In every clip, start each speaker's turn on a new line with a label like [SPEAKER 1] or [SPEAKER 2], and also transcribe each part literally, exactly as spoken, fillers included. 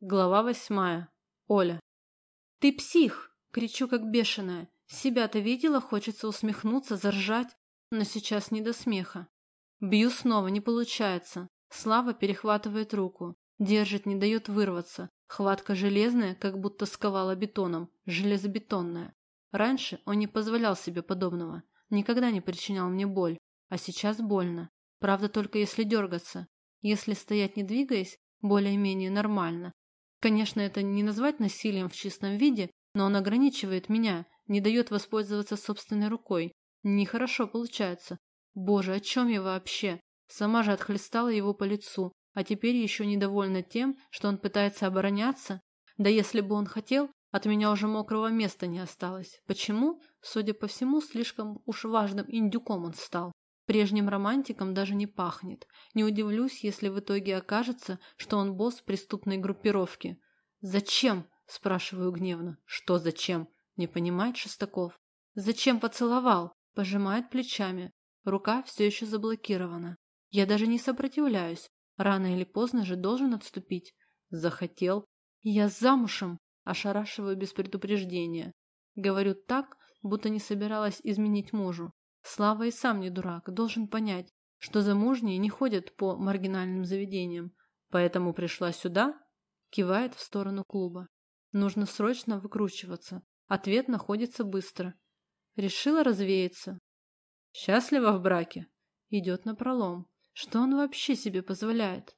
[SPEAKER 1] Глава восьмая. Оля. «Ты псих!» – кричу как бешеная. Себя-то видела, хочется усмехнуться, заржать, но сейчас не до смеха. Бью снова, не получается. Слава перехватывает руку, держит, не дает вырваться. Хватка железная, как будто сковала бетоном, железобетонная. Раньше он не позволял себе подобного, никогда не причинял мне боль, а сейчас больно. Правда, только если дергаться. Если стоять не двигаясь, более-менее нормально. Конечно, это не назвать насилием в чистом виде, но он ограничивает меня, не дает воспользоваться собственной рукой. Нехорошо получается. Боже, о чем я вообще? Сама же отхлестала его по лицу, а теперь еще недовольна тем, что он пытается обороняться. Да если бы он хотел, от меня уже мокрого места не осталось. Почему? Судя по всему, слишком уж важным индюком он стал. Прежним романтиком даже не пахнет. Не удивлюсь, если в итоге окажется, что он босс преступной группировки. «Зачем?» – спрашиваю гневно. «Что зачем?» – не понимает Шестаков. «Зачем поцеловал?» – пожимает плечами. Рука все еще заблокирована. Я даже не сопротивляюсь. Рано или поздно же должен отступить. Захотел. Я замужем. Ошарашиваю без предупреждения. Говорю так, будто не собиралась изменить мужу. Слава и сам не дурак, должен понять, что замужние не ходят по маргинальным заведениям. Поэтому пришла сюда, кивает в сторону клуба. Нужно срочно выкручиваться. Ответ находится быстро. Решила развеяться. Счастлива в браке? Идет напролом. Что он вообще себе позволяет?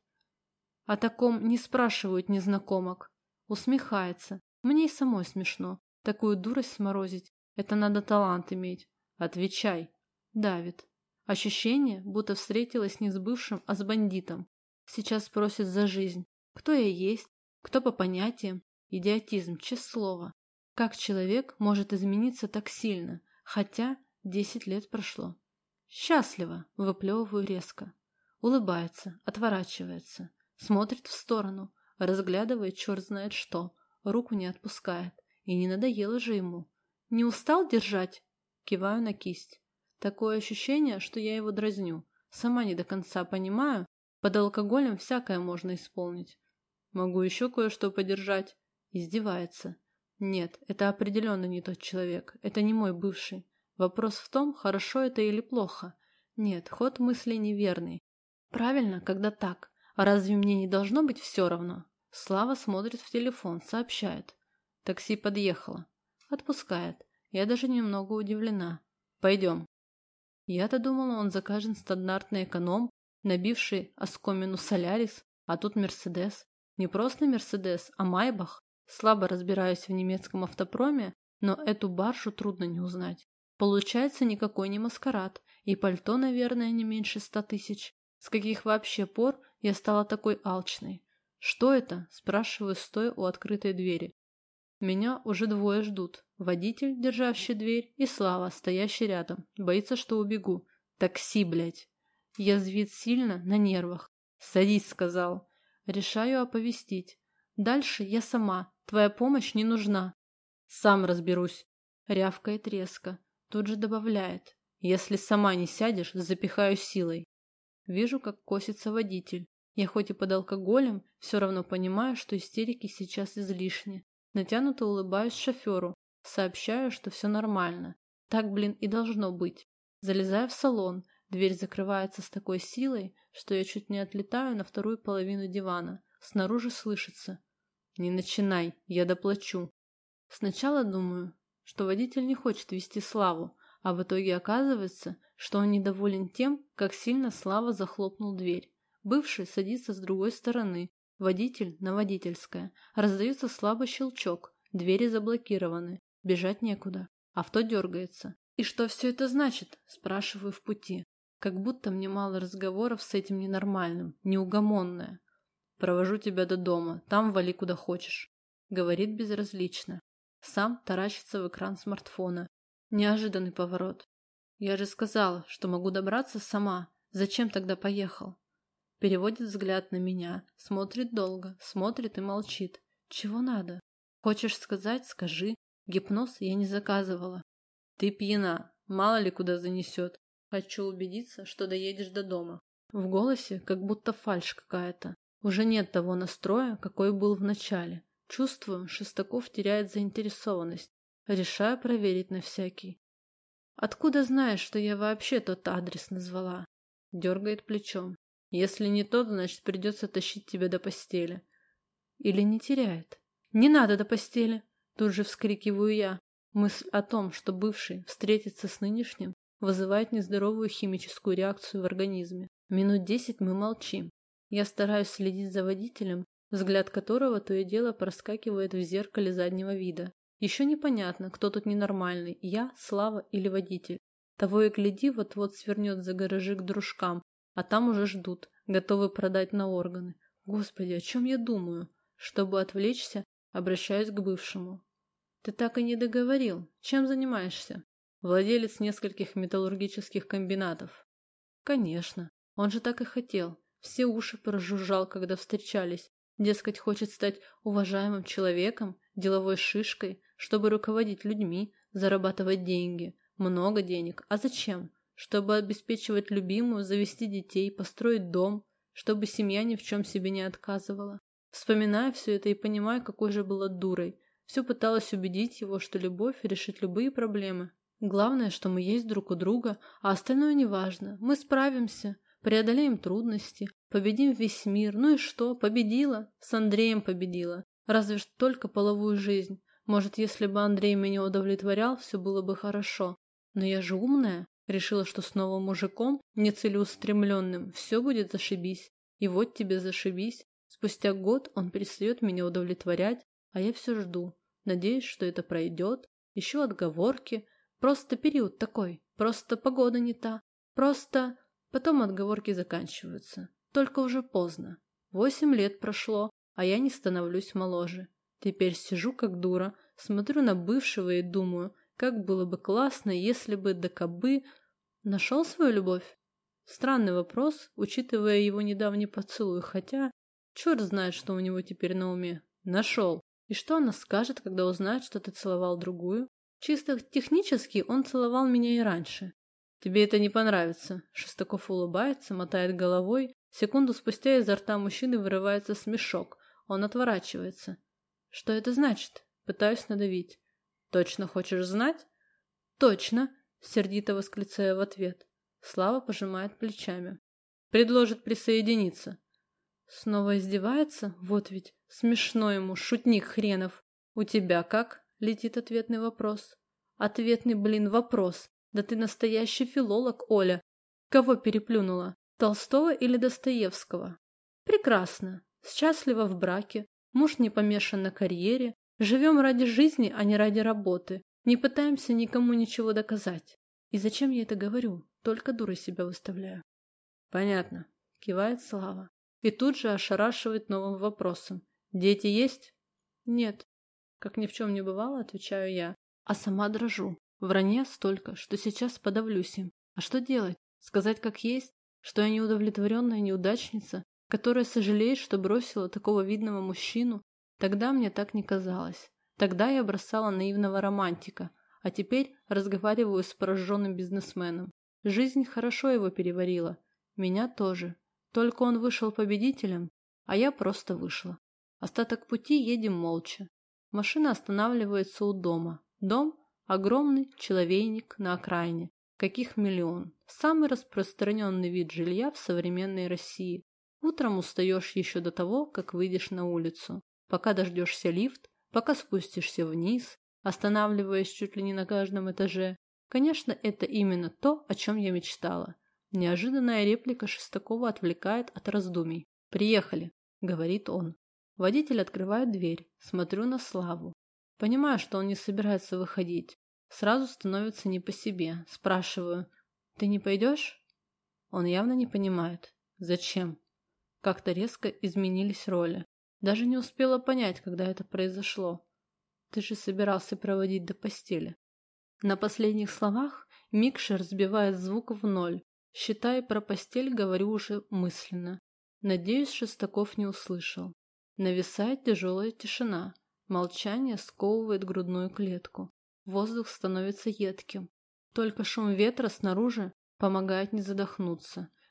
[SPEAKER 1] О таком не спрашивают незнакомок. Усмехается. Мне и самой смешно. Такую дурость сморозить. Это надо талант иметь. Отвечай. Давит. Ощущение, будто встретилась не с бывшим, а с бандитом. Сейчас спросит за жизнь. Кто я есть? Кто по понятиям? Идиотизм, честное слово. Как человек может измениться так сильно? Хотя десять лет прошло. Счастливо, выплевываю резко. Улыбается, отворачивается. Смотрит в сторону. Разглядывает черт знает что. Руку не отпускает. И не надоело же ему. Не устал держать? Киваю на кисть. Такое ощущение, что я его дразню. Сама не до конца понимаю. Под алкоголем всякое можно исполнить. Могу еще кое-что подержать. Издевается. Нет, это определенно не тот человек. Это не мой бывший. Вопрос в том, хорошо это или плохо. Нет, ход мысли неверный. Правильно, когда так. А разве мне не должно быть все равно? Слава смотрит в телефон, сообщает. Такси подъехало. Отпускает. Я даже немного удивлена. Пойдем. Я-то думала, он закажет стандартный эконом, набивший оскомину Солярис, а тут Мерседес. Не просто Мерседес, а Майбах. Слабо разбираюсь в немецком автопроме, но эту баржу трудно не узнать. Получается, никакой не маскарад, и пальто, наверное, не меньше ста тысяч. С каких вообще пор я стала такой алчной? Что это? Спрашиваю, стоя у открытой двери. Меня уже двое ждут. Водитель, держащий дверь, и Слава, стоящий рядом. Боится, что убегу. Такси, блядь. Язвит сильно, на нервах. Садись, сказал. Решаю оповестить. Дальше я сама. Твоя помощь не нужна. Сам разберусь. Рявкает резко. Тут же добавляет. Если сама не сядешь, запихаю силой. Вижу, как косится водитель. Я хоть и под алкоголем, все равно понимаю, что истерики сейчас излишни. Натянуто улыбаюсь шоферу, сообщаю, что все нормально. Так, блин, и должно быть. Залезаю в салон, дверь закрывается с такой силой, что я чуть не отлетаю на вторую половину дивана. Снаружи слышится. Не начинай, я доплачу. Сначала думаю, что водитель не хочет вести Славу, а в итоге оказывается, что он недоволен тем, как сильно Слава захлопнул дверь. Бывший садится с другой стороны. Водитель на водительское. Раздается слабый щелчок. Двери заблокированы. Бежать некуда. Авто дергается. И что все это значит? Спрашиваю в пути. Как будто мне мало разговоров с этим ненормальным. Неугомонное. Провожу тебя до дома. Там вали куда хочешь. Говорит безразлично. Сам таращится в экран смартфона. Неожиданный поворот. Я же сказала, что могу добраться сама. Зачем тогда поехал? Переводит взгляд на меня, смотрит долго, смотрит и молчит. Чего надо? Хочешь сказать, скажи. Гипноз я не заказывала. Ты пьяна, мало ли куда занесет. Хочу убедиться, что доедешь до дома. В голосе как будто фальшь какая-то. Уже нет того настроя, какой был в начале. Чувствую, Шестаков теряет заинтересованность. Решаю проверить на всякий. «Откуда знаешь, что я вообще тот адрес назвала?» Дергает плечом. «Если не тот, значит, придется тащить тебя до постели». Или не теряет. «Не надо до постели!» Тут же вскрикиваю я. Мысль о том, что бывший встретится с нынешним, вызывает нездоровую химическую реакцию в организме. Минут десять мы молчим. Я стараюсь следить за водителем, взгляд которого то и дело проскакивает в зеркале заднего вида. Еще непонятно, кто тут ненормальный, я, Слава или водитель. Того и гляди, вот-вот свернет за гаражи к дружкам, а там уже ждут, готовы продать на органы. Господи, о чем я думаю? Чтобы отвлечься, обращаюсь к бывшему. Ты так и не договорил. Чем занимаешься? Владелец нескольких металлургических комбинатов. Конечно, он же так и хотел. Все уши прожужжал, когда встречались. Дескать, хочет стать уважаемым человеком, деловой шишкой, чтобы руководить людьми, зарабатывать деньги. Много денег. А зачем? Чтобы обеспечивать любимую, завести детей, построить дом, чтобы семья ни в чем себе не отказывала. Вспоминаю все это и понимаю, какой же была дурой. Все пыталась убедить его, что любовь решит любые проблемы. Главное, что мы есть друг у друга, а остальное не важно. Мы справимся, преодолеем трудности, победим весь мир. Ну и что? Победила? С Андреем победила. Разве что только половую жизнь. Может, если бы Андрей меня удовлетворял, все было бы хорошо. Но я же умная. Решила, что с новым мужиком, нецелеустремленным, все будет зашибись. И вот тебе зашибись. Спустя год он перестает меня удовлетворять, а я все жду. Надеюсь, что это пройдет. Ищу отговорки. Просто период такой. Просто погода не та. Просто... Потом отговорки заканчиваются. Только уже поздно. Восемь лет прошло, а я не становлюсь моложе. Теперь сижу как дура, смотрю на бывшего и думаю, как было бы классно, если бы да кабы... Нашел свою любовь? Странный вопрос, учитывая его недавний поцелуй, хотя... Черт знает, что у него теперь на уме. Нашел. И что она скажет, когда узнает, что ты целовал другую? Чисто технически он целовал меня и раньше. Тебе это не понравится. Шестаков улыбается, мотает головой. Секунду спустя изо рта мужчины вырывается смешок. Он отворачивается. Что это значит? Пытаюсь надавить. Точно хочешь знать? Точно, сердито восклицая в ответ. Слава пожимает плечами. Предложит присоединиться. Снова издевается? Вот ведь. Смешно ему, шутник хренов. У тебя как? Летит ответный вопрос. Ответный, блин, вопрос. Да ты настоящий филолог, Оля. Кого переплюнула? Толстого или Достоевского? Прекрасно. Счастлива в браке. Муж не помешан на карьере. Живем ради жизни, а не ради работы. Не пытаемся никому ничего доказать. И зачем я это говорю? Только дурой себя выставляю. Понятно. Кивает Слава. И тут же ошарашивает новым вопросом. Дети есть? Нет. Как ни в чем не бывало, отвечаю я. А сама дрожу. Вранья столько, что сейчас подавлюсь им. А что делать? Сказать как есть? Что я неудовлетворенная неудачница, которая сожалеет, что бросила такого видного мужчину? Тогда мне так не казалось. Тогда я бросала наивного романтика. А теперь разговариваю с пораженным бизнесменом. Жизнь хорошо его переварила. Меня тоже. Только он вышел победителем, а я просто вышла. Остаток пути едем молча. Машина останавливается у дома. Дом – огромный человейник на окраине. Каких миллион. Самый распространенный вид жилья в современной России. Утром устаешь еще до того, как выйдешь на улицу. Пока дождешься лифт, пока спустишься вниз, останавливаясь чуть ли не на каждом этаже. Конечно, это именно то, о чем я мечтала. Неожиданная реплика Шестакова отвлекает от раздумий. «Приехали», — говорит он. Водитель открывает дверь. Смотрю на Славу. Понимаю, что он не собирается выходить. Сразу становится не по себе. Спрашиваю, «Ты не пойдешь?» Он явно не понимает. «Зачем?» Как-то резко изменились роли. Даже не успела понять, когда это произошло. «Ты же собирался проводить до постели». На последних словах микшер сбивает звук в ноль. Считая про постель, говорю уже мысленно. Надеюсь, Шестаков не услышал. Нависает тяжелая тишина. Молчание сковывает грудную клетку. Воздух становится едким. Только шум ветра снаружи помогает не задохнуться.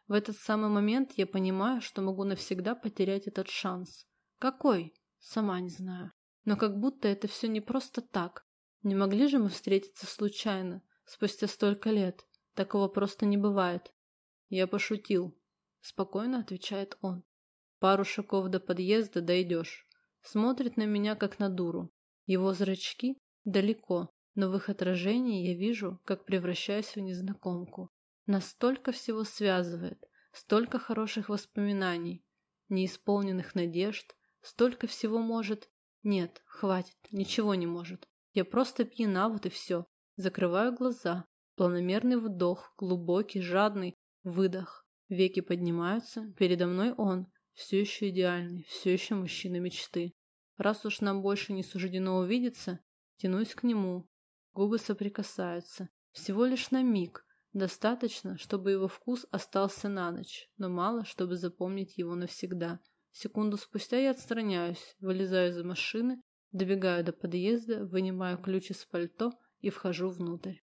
[SPEAKER 1] В этот самый момент я понимаю, что могу навсегда потерять этот шанс. Какой? Сама не знаю. Но как будто это все не просто так. Не могли же мы встретиться случайно, спустя столько лет? Такого просто не бывает. Я пошутил. Спокойно отвечает он. Пару шагов до подъезда дойдешь. Смотрит на меня, как на дуру. Его зрачки далеко, но в их отражении я вижу, как превращаюсь в незнакомку. Настолько всего связывает, столько хороших воспоминаний, неисполненных надежд, столько всего может... Нет, хватит, ничего не может. Я просто пьяна, вот и все. Закрываю глаза. Планомерный вдох, глубокий, жадный выдох. Веки поднимаются, передо мной он, все еще идеальный, все еще мужчина мечты. Раз уж нам больше не суждено увидеться, тянусь к нему. Губы соприкасаются. Всего лишь на миг. Достаточно, чтобы его вкус остался на ночь, но мало, чтобы запомнить его навсегда. Секунду спустя я отстраняюсь, вылезаю из машины, добегаю до подъезда, вынимаю ключ из пальто и вхожу внутрь.